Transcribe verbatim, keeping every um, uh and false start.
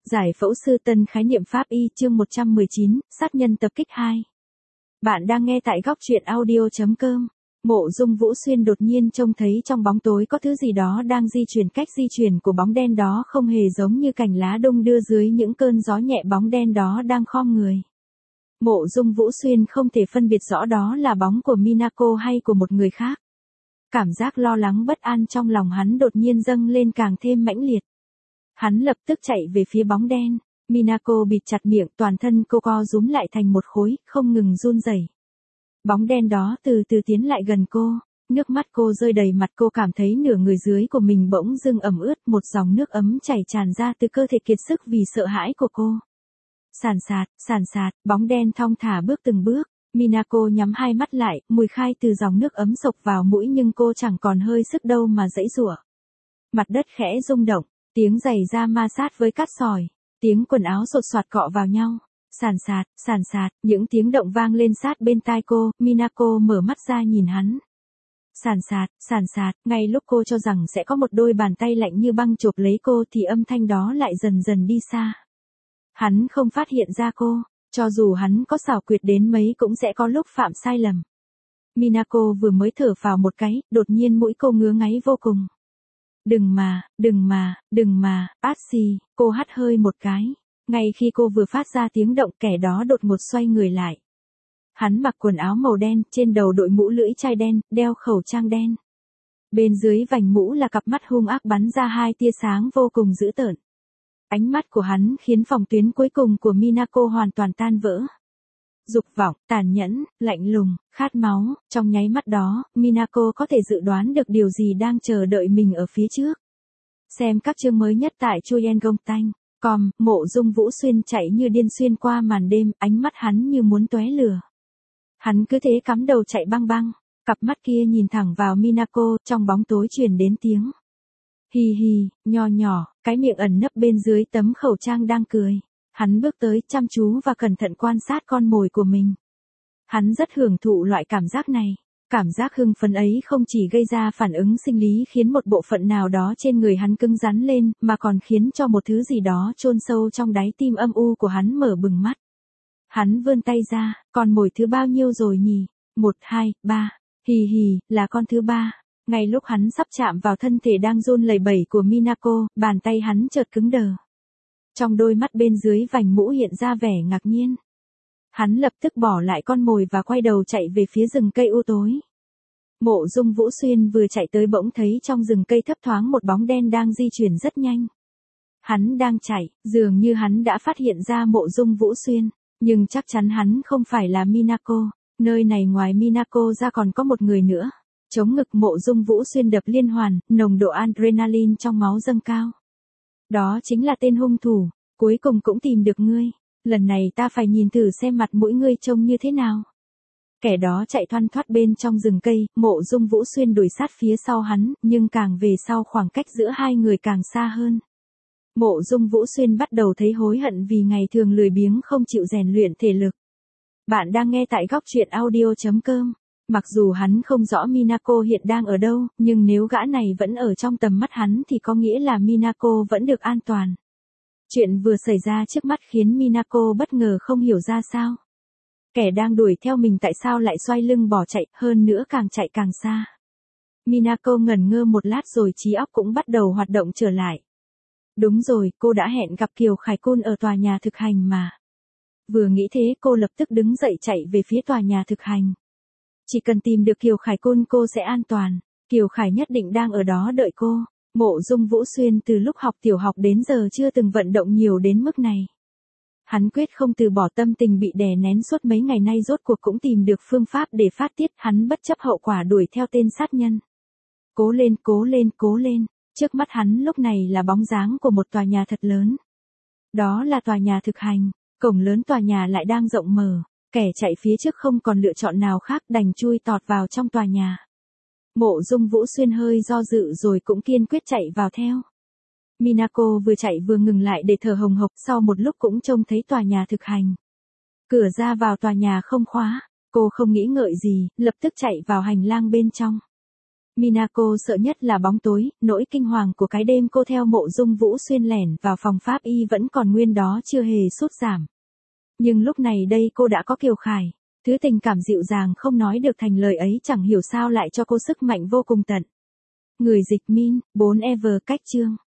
Giải phẫu sư tân khái niệm pháp y chương một trăm mười chín, sát nhân tập kích hai. Bạn đang nghe tại góc truyện audio.com. Mộ Dung Vũ Xuyên đột nhiên trông thấy trong bóng tối có thứ gì đó đang di chuyển, cách di chuyển của bóng đen đó không hề giống như cành lá đung đưa dưới những cơn gió nhẹ, bóng đen đó đang khom người. Mộ Dung Vũ Xuyên không thể phân biệt rõ đó là bóng của Minako hay của một người khác. Cảm giác lo lắng bất an trong lòng hắn đột nhiên dâng lên càng thêm mãnh liệt. Hắn lập tức chạy về phía bóng đen. Minako bịt chặt miệng, toàn thân cô co rúm lại thành một khối, không ngừng run rẩy. Bóng đen đó từ từ tiến lại gần cô, nước mắt cô rơi đầy mặt, cô cảm thấy nửa người dưới của mình bỗng dưng ẩm ướt, một dòng nước ấm chảy tràn ra từ cơ thể kiệt sức vì sợ hãi của cô. Sàn sạt, sàn sạt, bóng đen thong thả bước từng bước. Minako nhắm hai mắt lại, mùi khai từ dòng nước ấm xộc vào mũi nhưng cô chẳng còn hơi sức đâu mà giãy giụa. Mặt đất khẽ rung động, tiếng giày da ma sát với cát sỏi, tiếng quần áo sột soạt cọ vào nhau. Sàn sạt, sàn sạt, những tiếng động vang lên sát bên tai cô. Minako mở mắt ra nhìn hắn. Sàn sạt, sàn sạt, ngay lúc cô cho rằng sẽ có một đôi bàn tay lạnh như băng chộp lấy cô thì âm thanh đó lại dần dần đi xa. Hắn không phát hiện ra cô, cho dù hắn có xảo quyệt đến mấy cũng sẽ có lúc phạm sai lầm. Minako vừa mới thở phào một cái, đột nhiên mũi cô ngứa ngáy vô cùng. Đừng mà, đừng mà, đừng mà, át xì, cô hắt hơi một cái. Ngay khi cô vừa phát ra tiếng động, kẻ đó đột ngột xoay người lại. Hắn mặc quần áo màu đen, trên đầu đội mũ lưỡi chai đen, đeo khẩu trang đen. Bên dưới vành mũ là cặp mắt hung ác bắn ra hai tia sáng vô cùng dữ tợn. Ánh mắt của hắn khiến phòng tuyến cuối cùng của Minako hoàn toàn tan vỡ. Dục vọng, tàn nhẫn, lạnh lùng, khát máu, trong nháy mắt đó, Minako có thể dự đoán được điều gì đang chờ đợi mình ở phía trước. Xem các chương mới nhất tại chuyen gong tanh chấm com. Mộ Dung Vũ Xuyên chạy như điên xuyên qua màn đêm, ánh mắt hắn như muốn tóe lửa. Hắn cứ thế cắm đầu chạy băng băng, cặp mắt kia nhìn thẳng vào Minako, trong bóng tối truyền đến tiếng. Hì hì, nho nhỏ, cái miệng ẩn nấp bên dưới tấm khẩu trang đang cười. Hắn bước tới chăm chú và cẩn thận quan sát con mồi của mình. Hắn rất hưởng thụ loại cảm giác này. Cảm giác hưng phấn ấy không chỉ gây ra phản ứng sinh lý khiến một bộ phận nào đó trên người hắn cứng rắn lên, mà còn khiến cho một thứ gì đó chôn sâu trong đáy tim âm u của hắn mở bừng mắt. Hắn vươn tay ra, con mồi thứ bao nhiêu rồi nhỉ? Một, hai, ba. Hì hì, là con thứ ba. Ngay lúc hắn sắp chạm vào thân thể đang run lẩy bẩy của Minako, bàn tay hắn chợt cứng đờ. Trong đôi mắt bên dưới vành mũ hiện ra vẻ ngạc nhiên. Hắn lập tức bỏ lại con mồi và quay đầu chạy về phía rừng cây u tối. Mộ Dung Vũ Xuyên vừa chạy tới bỗng thấy trong rừng cây thấp thoáng một bóng đen đang di chuyển rất nhanh. Hắn đang chạy, dường như hắn đã phát hiện ra Mộ Dung Vũ Xuyên, nhưng chắc chắn hắn không phải là Minako. Nơi này ngoài Minako ra còn có một người nữa. Chống ngực Mộ Dung Vũ Xuyên đập liên hoàn, nồng độ adrenaline trong máu dâng cao. Đó chính là tên hung thủ, cuối cùng cũng tìm được ngươi. Lần này ta phải nhìn thử xem mặt mũi ngươi trông như thế nào. Kẻ đó chạy thoăn thoắt bên trong rừng cây, Mộ Dung Vũ Xuyên đuổi sát phía sau hắn, nhưng càng về sau khoảng cách giữa hai người càng xa hơn. Mộ Dung Vũ Xuyên bắt đầu thấy hối hận vì ngày thường lười biếng không chịu rèn luyện thể lực. Bạn đang nghe tại góc truyện audio.com. Mặc dù hắn không rõ Minako hiện đang ở đâu, nhưng nếu gã này vẫn ở trong tầm mắt hắn thì có nghĩa là Minako vẫn được an toàn. Chuyện vừa xảy ra trước mắt khiến Minako bất ngờ không hiểu ra sao. Kẻ đang đuổi theo mình tại sao lại xoay lưng bỏ chạy, hơn nữa càng chạy càng xa. Minako ngẩn ngơ một lát rồi trí óc cũng bắt đầu hoạt động trở lại. Đúng rồi, cô đã hẹn gặp Kiều Khải Cun ở tòa nhà thực hành mà. Vừa nghĩ thế cô lập tức đứng dậy chạy về phía tòa nhà thực hành. Chỉ cần tìm được Kiều Khải Cun cô sẽ an toàn. Kiều Khải nhất định đang ở đó đợi cô. Mộ Dung Vũ Xuyên từ lúc học tiểu học đến giờ chưa từng vận động nhiều đến mức này. Hắn quyết không từ bỏ, tâm tình bị đè nén suốt mấy ngày nay rốt cuộc cũng tìm được phương pháp để phát tiết. Hắn bất chấp hậu quả đuổi theo tên sát nhân. Cố lên, cố lên, cố lên. Trước mắt hắn lúc này là bóng dáng của một tòa nhà thật lớn. Đó là tòa nhà thực hành. Cổng lớn tòa nhà lại đang rộng mở. Kẻ chạy phía trước không còn lựa chọn nào khác, đành chui tọt vào trong tòa nhà. Mộ Dung Vũ Xuyên hơi do dự rồi cũng kiên quyết chạy vào theo. Minako vừa chạy vừa ngừng lại để thở hồng hộc, sau một lúc cũng trông thấy tòa nhà thực hành. Cửa ra vào tòa nhà không khóa, cô không nghĩ ngợi gì, lập tức chạy vào hành lang bên trong. Minako sợ nhất là bóng tối, nỗi kinh hoàng của cái đêm cô theo Mộ Dung Vũ Xuyên lẻn vào phòng pháp y vẫn còn nguyên đó, chưa hề sút giảm. Nhưng lúc này đây cô đã có Kiều Khải, thứ tình cảm dịu dàng không nói được thành lời ấy chẳng hiểu sao lại cho cô sức mạnh vô cùng tận. Người dịch Min, bốn Ever cách chương.